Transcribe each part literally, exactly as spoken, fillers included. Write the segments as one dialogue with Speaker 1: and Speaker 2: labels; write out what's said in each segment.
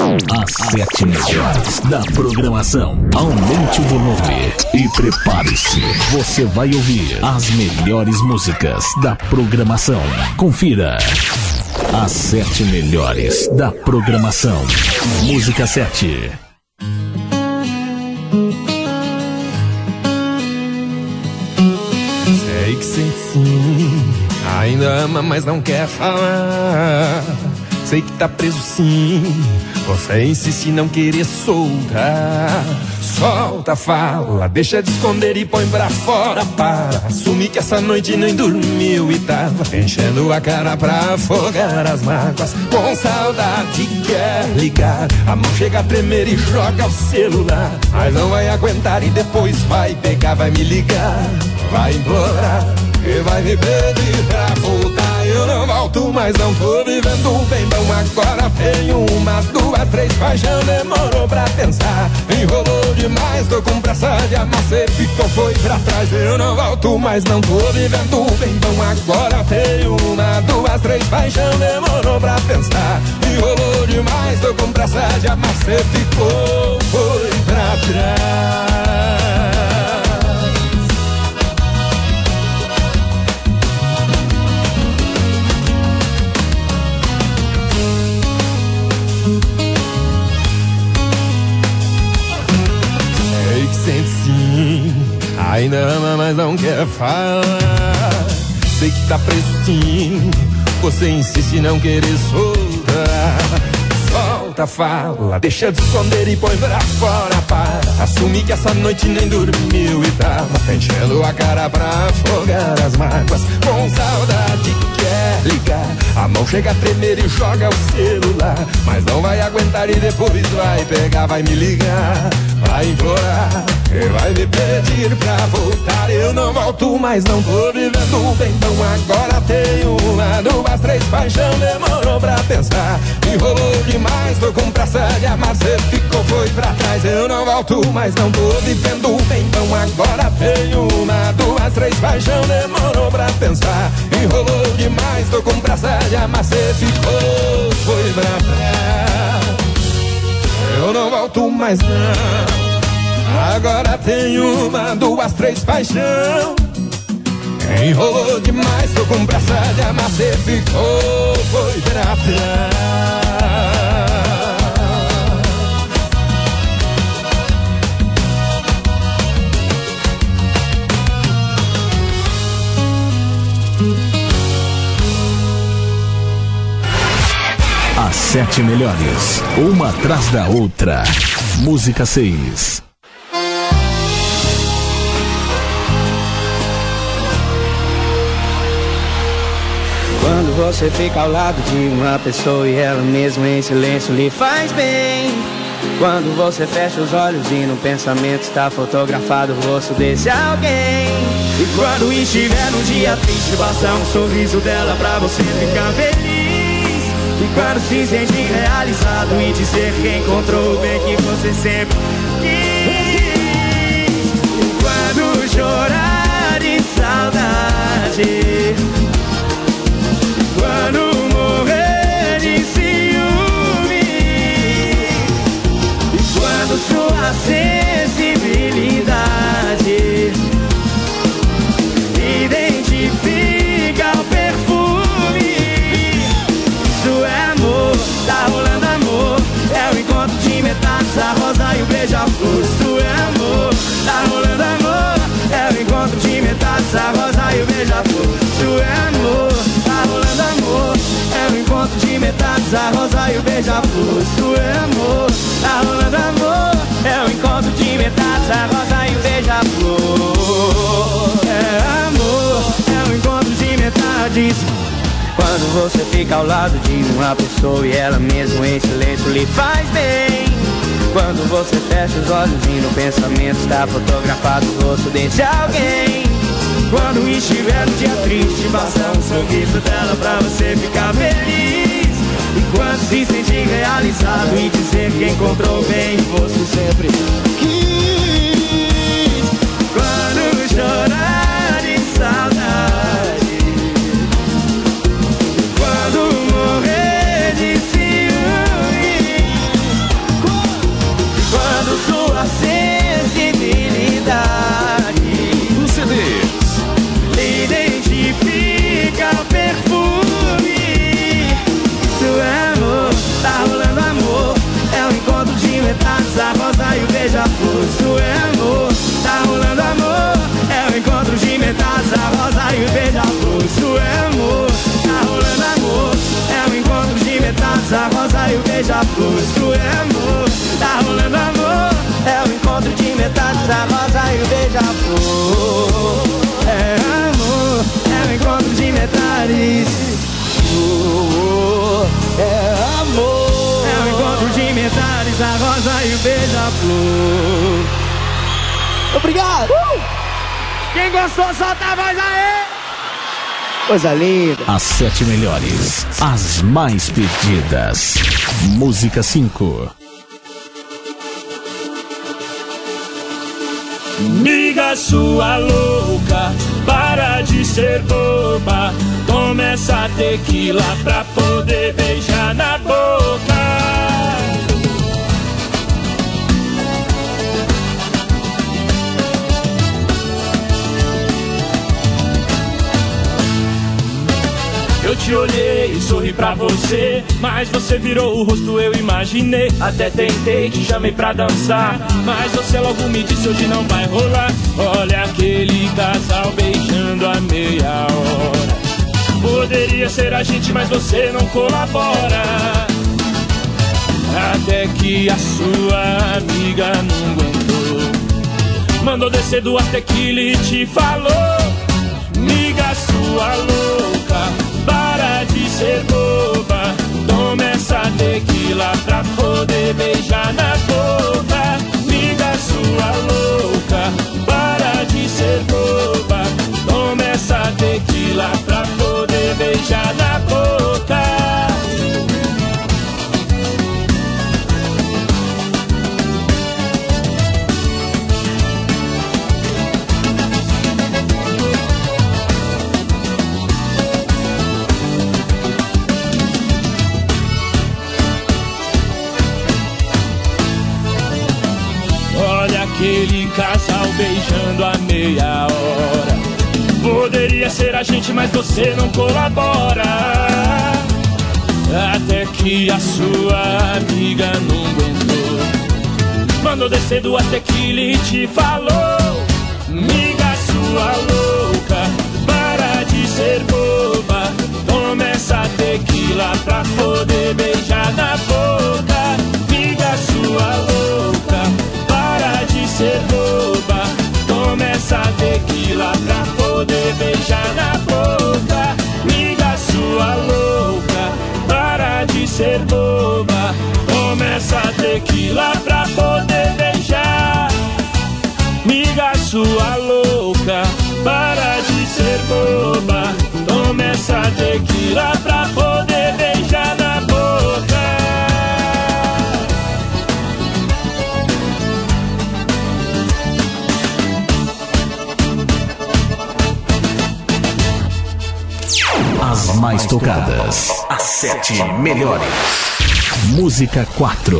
Speaker 1: As sete melhores da programação. Aumente o volume e prepare-se. Você vai ouvir as melhores músicas da programação. Confira. As sete melhores da programação. Música sete.
Speaker 2: Sei que sei sim, ainda ama, mas não quer falar. Sei que tá preso sim, você insiste em não querer soltar. Solta, fala, deixa de esconder e põe pra fora. Para, assume que essa noite nem dormiu e tava enchendo a cara pra afogar as mágoas. Com saudade quer ligar, a mão chega a tremer e joga o celular. Mas não vai aguentar e depois vai pegar, vai me ligar, vai implorar e vai me pedir pra voltar. Eu não volto, mas não tô vivendo bem bom. Agora tenho uma, duas, três, paixão demorou pra pensar. Enrolou demais, tô com pressa de amar, cê ficou, foi pra trás. Eu não volto, mas não tô vivendo bem bom. Agora tenho uma, duas, três, paixão demorou pra pensar. Enrolou demais, tô com pressa de amar, cê ficou, foi pra trás. Sente sim, ainda ama, mas não quer falar. Sei que tá preso sim, você insiste em não querer soltar. Solta, fala, deixa de esconder e põe pra fora. Para, assume que essa noite nem dormiu e tava enchendo a cara pra afogar as mágoas. Com saudade quer ligar, a mão chega a tremer e joga o celular. Mas não vai aguentar e depois vai pegar, vai me ligar, vai implorar e vai me pedir pra voltar. Eu não volto, mas não tô vivendo bem bom. Agora tenho uma, duas, três, paixão demorou pra pensar. Enrolou demais, tô com pressa de amar, cê ficou, foi pra trás. Eu não volto, mas não tô vivendo bem bom. Agora tenho uma, duas, três, paixão demorou pra pensar. Enrolou demais, tô com pressa de amar, cê ficou, foi pra trás. Eu não volto mais não. Agora tenho uma, duas, três, paixão. Enrolou demais, tô com pressa de amar, cê ficou, foi pra trás.
Speaker 1: As sete melhores, uma atrás da outra. Música seis.
Speaker 3: Quando você fica ao lado de uma pessoa e ela mesma em silêncio lhe faz bem. Quando você fecha os olhos e no pensamento está fotografado o rosto desse alguém. E quando estiver num dia triste, basta um sorriso dela pra você ficar feliz. E quando se sentir realizado e dizer que encontrou o bem que você sempre quis. E quando chorar de saudade, quando morrer de ciúme, e quando sua sensibilidade identifica o perfume, isso é amor, tá rolando amor. É o encontro de metades, a rosa e o beija-flor. Isso é amor, tá rolando amor. É o encontro de metades, a rosa e o beija-flor. Isso é amor, tá rolando amor. É o encontro de metades, a rosa e o beija-flor. Isso é amor, tá rolando amor. É o encontro de metades, a rosa e o beija-flor. É amor, é o encontro de metades. Quando você fica ao lado de uma pessoa e ela mesmo em silêncio lhe faz bem. Quando você fecha os olhos e no pensamento está fotografado o rosto desse alguém. Quando estiver no dia triste, basta um sorriso dela pra você ficar feliz. E quando se sentir realizado e dizer que encontrou bem, você sempre quis. Quando chorar de saudade, quando morrer de ciúme, Isso é amor, tá rolando amor. É o encontro de metades, a rosa e o beija-flor. É amor, é o encontro de metades. Oh, é amor, é o encontro de metades, a rosa e o beija-flor. Obrigado! Uh! Quem gostou, solta a voz aí! Coisa linda!
Speaker 1: As sete melhores, as mais pedidas. Música cinco.
Speaker 4: Miga sua louca, para de ser boba. Toma essa tequila pra poder beijar na boca. Eu te olhei, sorri pra você, mas você virou o rosto, eu imaginei. Até tentei, te chamei pra dançar, mas você logo me disse hoje não vai rolar. Olha aquele casal beijando a meia hora. Poderia ser a gente, mas você não colabora. Até que a sua amiga não aguentou, mandou descer do tequila e te falou: miga sua louca, para de ser boba. Toma essa tequila pra poder beijar na boca. Miga sua louca, para de ser boba. Toma essa tequila pra poder beijar na boca. Aquele casal beijando a meia hora. Poderia ser a gente, mas você não colabora. Até que a sua amiga não aguentou, mandou descer do tequila e te falou: miga sua louca, para de ser boba. Toma essa tequila pra poder beijar na boca. Miga sua louca, para de ser boba. Toma essa tequila pra poder beijar na boca. Miga sua louca, para de ser boba. Toma essa tequila pra poder beijar. Miga sua louca, para de ser boba. Toma essa tequila pra poder beijar na boca.
Speaker 1: As mais tocadas, as sete melhores. Música quatro.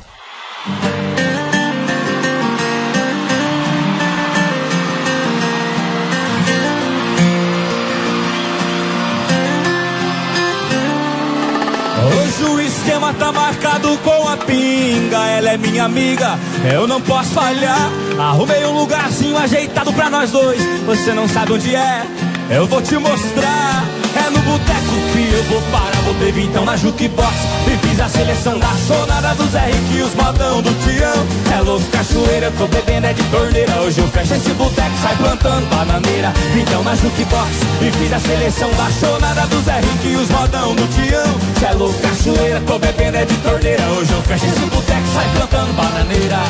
Speaker 3: Hoje o esquema tá marcado com a pinga. Ela é minha amiga, eu não posso falhar. Arrumei um lugarzinho ajeitado pra nós dois. Você não sabe onde é, eu vou te mostrar. É no boteco que eu vou parar. Botei vintão na jukebox e fiz a seleção da sonada do Zé Rick e os modão do Tião. É louco, cachoeira, eu tô bebendo é de torneira. Hoje eu fecho esse boteco, sai plantando bananeira. Vintão na jukebox e fiz a seleção da sonada do Zé Rick e os modão do Tião. É louco, cachoeira, tô bebendo é de torneira. Hoje eu fecho esse boteco, sai plantando bananeira.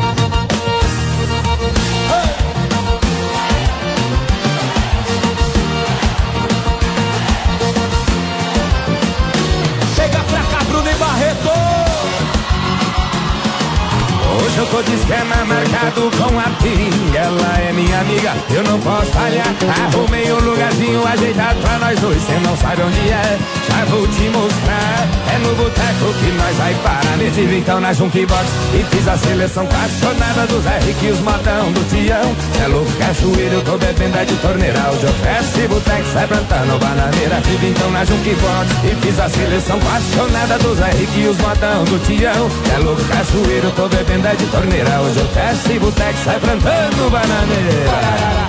Speaker 3: Hoje eu tô de esquema marcado com a pinga. Ela é minha amiga, eu não posso falhar. Arrumei um lugarzinho ajeitado pra nós dois. Cê não sabe onde é, já vou te mostrar. É no boteco que nós vai parar. Meti vintão na jukebox e fiz a seleção apaixonada do Zé Rick e os modão do Tião. Cê é louco, cachoeira, eu tô bebendo é de torneira. Hoje eu fecho esse boteco, sai plantando bananeira. Meti vintão na jukebox e fiz a seleção apaixonada do Zé Rick e os modão do Tião. Cê é louco, cachoeira, eu tô bebendo é de torneira. Hoje eu fecho esse boteco, sai plantando bananeira.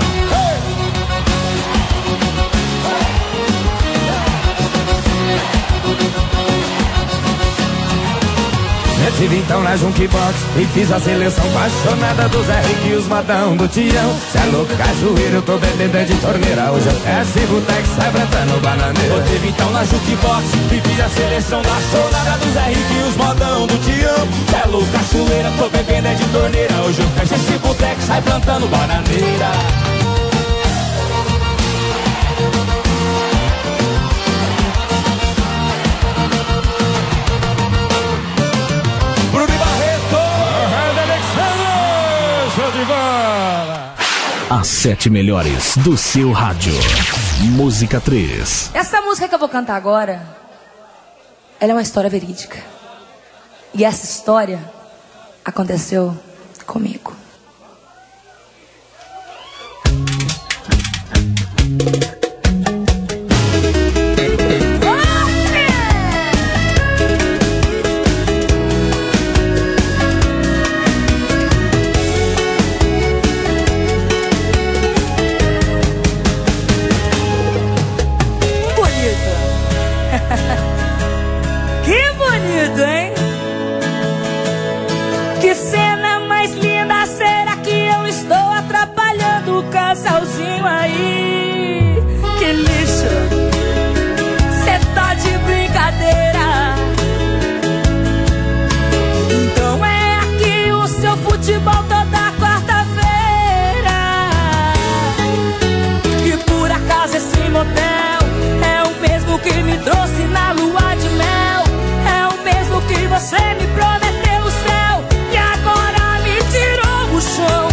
Speaker 2: Eu tive então na Jukebox e fiz a seleção apaixonada do Zé Rico e os modão do Tião. Cê é louco, cajueiro, eu tô bebendo de torneira. Hoje eu desce boteco, sai plantando bananeira.
Speaker 3: Eu tive então na Jukebox e fiz a seleção apaixonada do Zé Rico e os modão do Tião. Cê é louco, cajueiro, tô bebendo de torneira. Hoje eu desce esse boteco, sai plantando bananeira.
Speaker 1: As sete melhores do seu rádio. Música três.
Speaker 5: Essa música que eu vou cantar agora, ela é uma história verídica. E essa história aconteceu comigo.
Speaker 6: Que bonito, hein? Que cena mais linda, será que eu estou atrapalhando o casalzinho aí? Que lixo, cê tá de brincadeira. Então é aqui o seu futebol toda quarta-feira. E por acaso esse motel é o mesmo que me trouxe na lua de mel. É o mesmo que você me prometeu o céu e agora me tirou o chão.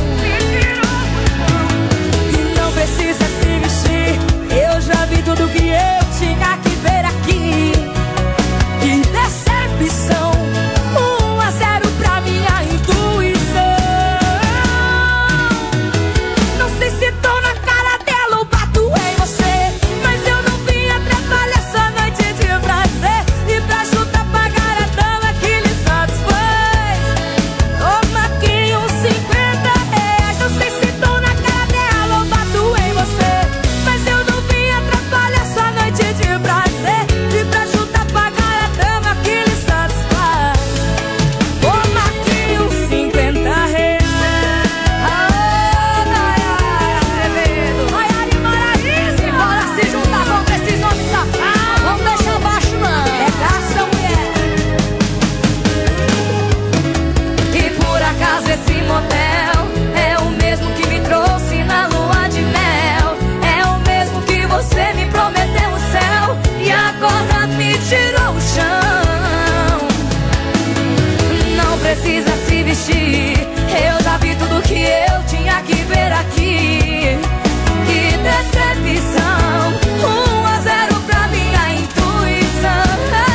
Speaker 6: E não precisa se vestir, eu já vi tudo que eu tinha que ver aqui. Que decepção, um a zero pra minha intuição. Não sei se tô na cara dela ou bato em você, mas eu não vim atrapalhar essa noite de prazer. E pra ajudar a pagar a dama que lhe satisfaz, toma aqui uns cinquenta reais. Não sei se tô na cara dela ou bato em você, mas eu não vim atrapalhar essa noite de prazer. E pra ajudar a pagar a dama que lhe satisfaz, toma aqui uns cinquenta reais. Ai, ai, Azevedo, ai, Ari Maraíza, bora se juntar contra esses homens safados. Vamos deixar abaixo não, é graça, mulher. E por acaso esse motel é o mesmo que me trouxe na lua de mel. É o mesmo que você me prometeu o céu e agora me tirou o chão. Não precisa se vestir, eu já vi tudo que eu tinha que ver aqui. Que decepção, um a zero pra minha intuição.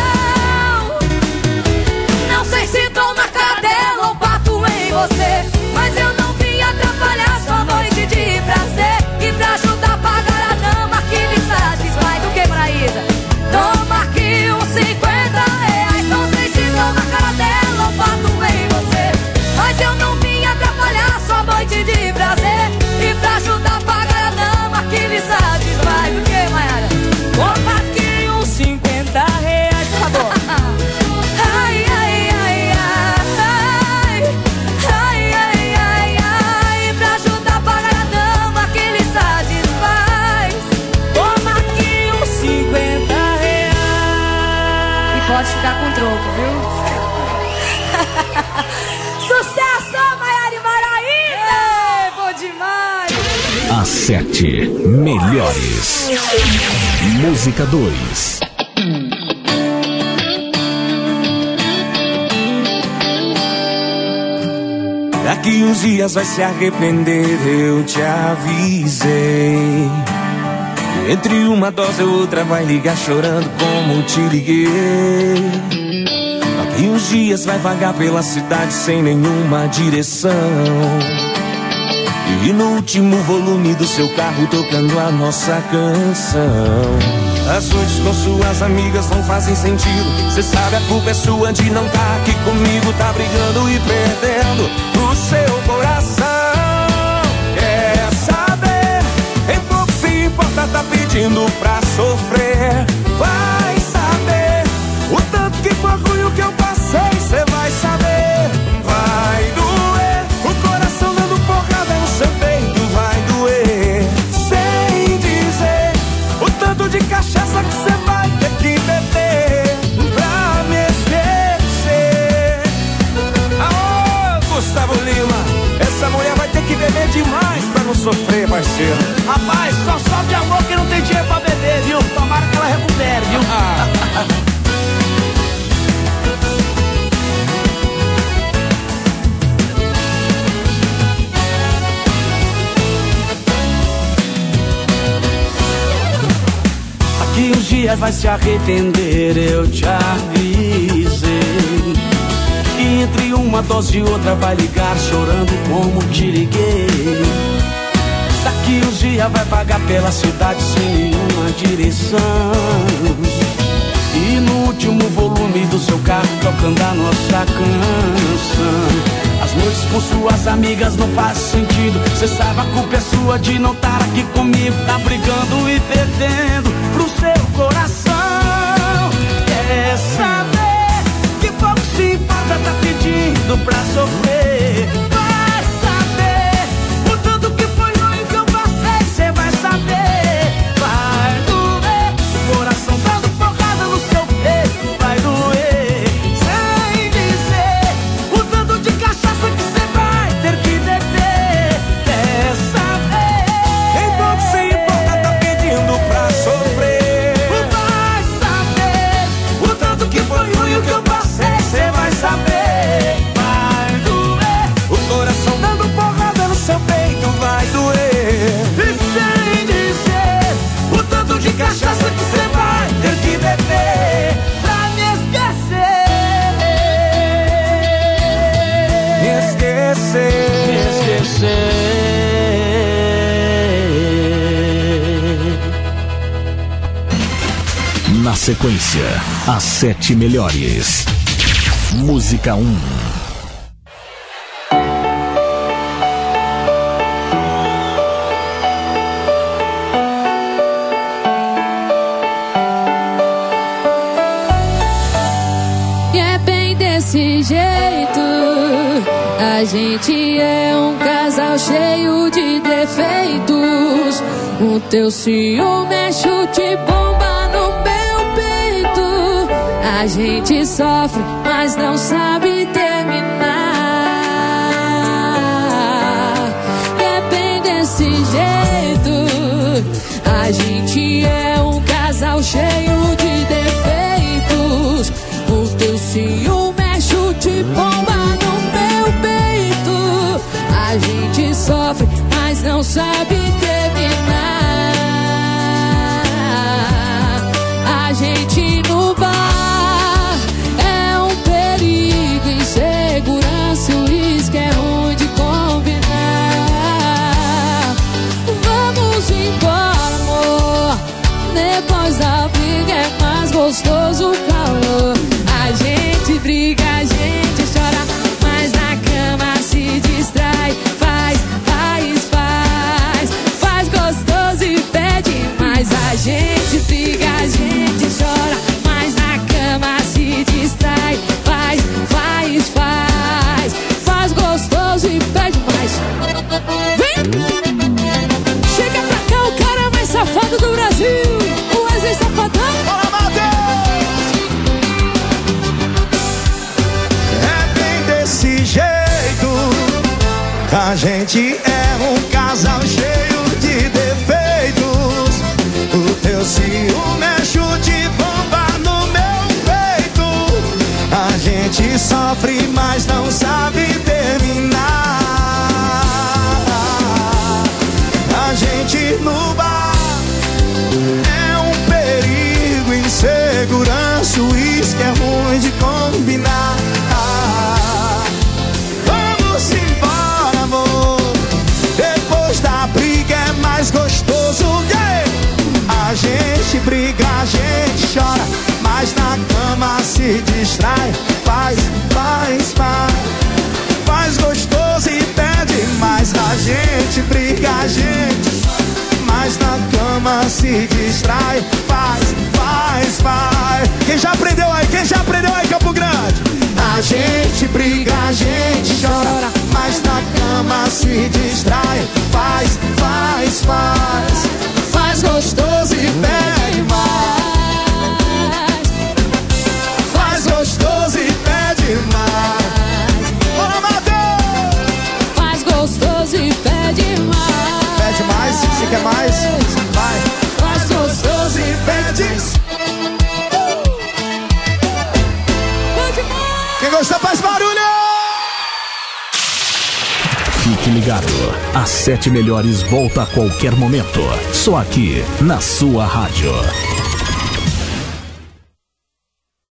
Speaker 6: Não sei se tô na cara dela ou bato em você, mas eu não vim atrapalhar sua noite de prazer. E pra ajudar a pagar a dama que lhe satisfaz, do que, Maraísa? Toma aqui uns cinquenta reais. Não sei se tô na cara dela ou bato em você, mas eu não vim atrapalhar sua noite de prazer. E pra ajudar a pagar a dama que lhe satisfaz, do que, Maiara? Toma aqui uns cinquenta reais, por favor. Ai, ai, ai, ai, ai, ai, ai, ai. Pra ajudar a pagar a dama que lhe satisfaz, toma aqui uns cinquenta reais.
Speaker 5: E pode ficar com troco, viu?
Speaker 6: Sucesso, Maiara e Maraíza!
Speaker 5: É, bom demais!
Speaker 1: As sete melhores. Música dois.
Speaker 3: Daqui uns dias vai se arrepender, eu te avisei. Entre uma dose e outra vai ligar chorando como te liguei. Daqui uns dias vai vagar pela cidade sem nenhuma direção. E no último volume do seu carro tocando a nossa canção. As noites com suas amigas não fazem sentido. Cê sabe a culpa é sua de não tá aqui comigo. Tá brigando e perdendo o seu coração. Quer saber? Em pouco se importa, tá pedindo pra sofrer. Vai saber o tanto que foi ruim o que eu passei. Cê vai saber. beber demais pra não sofrer, parceiro. Rapaz, só sofre amor que não tem dinheiro pra beber, viu? Tomara que ela recupere, viu? Ah. Daqui uns dias vai se arrepender, eu te avisei. E entre uma dose e outra vai ligar chorando como te liguei. Daqui uns dias vai vagar pela cidade sem nenhuma direção. E no último volume do seu carro tocando a nossa canção. As noites com suas amigas não faz sentido. Cê sabe a culpa é sua de não estar aqui comigo. Tá brigando e perdendo pro seu coração. Quer saber que pouco se importa, tá pedindo pra sofrer. Vai saber o tanto que foi ruim que eu passei. Cê vai saber, vai doer. O coração dando porrada no seu peito vai doer. Sem dizer o tanto de cachaça que cê vai ter que beber. Quer saber quem pouco se importa tá pedindo pra sofrer. Vai saber o tanto que foi ruim que eu passei. Cê vai saber, vai doer. O coração dando porrada no seu peito vai doer. E sem dizer o tanto de cachaça que cê vai ter que beber pra me esquecer. Me esquecer, me esquecer.
Speaker 1: Na sequência, as sete melhores. Música um.
Speaker 6: E é bem desse jeito. A gente é um casal cheio de defeitos. O teu ciúme é chute bomba no meu peito. A gente sofre, mas não sabe terminar. E é bem desse jeito. A gente é um casal cheio de defeitos. O teu ciúme é chute bomba no meu peito. A gente sofre, mas não sabe terminar. A gente no bar é um perigo, insegurança, isso que é ruim de combinar. Vamos embora, amor. Depois da briga é mais gostoso o calor. A gente briga, a gente chora, mas na cama se distrai. Faz, faz, faz, faz gostoso e pede mais. A gente briga, a gente chora, mas na cama se distrai. Faz, faz, faz, faz gostoso e pede mais. Vem! Chega pra cá o cara mais safado do Brasil, o Wesley Safadão.
Speaker 3: Bora, Matheus! É bem desse jeito. A gente é um casal cheio de defeitos. O teu ciúme é chute bomba no meu peito. A gente sofre, mas não sabe terminar. A gente no bar é um perigo, insegurança, isso que é ruim de combinar. Vamos embora, amor. Depois da briga é mais gostoso. Yeah! A gente briga, a gente chora, mas na cama se distrai. Faz, faz, faz, faz gostoso e pede mais. A gente briga, a gente chora, mas na cama se distrai. Faz, faz, faz. Quem já aprendeu aí? Quem já aprendeu aí, Campo Grande? A gente briga, a gente chora, mas na cama se distrai. Faz, faz, faz, faz gostoso e pede mais. Faz gostoso e pede mais. Bora, Matheus!
Speaker 6: Faz gostoso e pede
Speaker 1: Fique ligado. As sete melhores volta a qualquer momento. Só aqui, na sua rádio.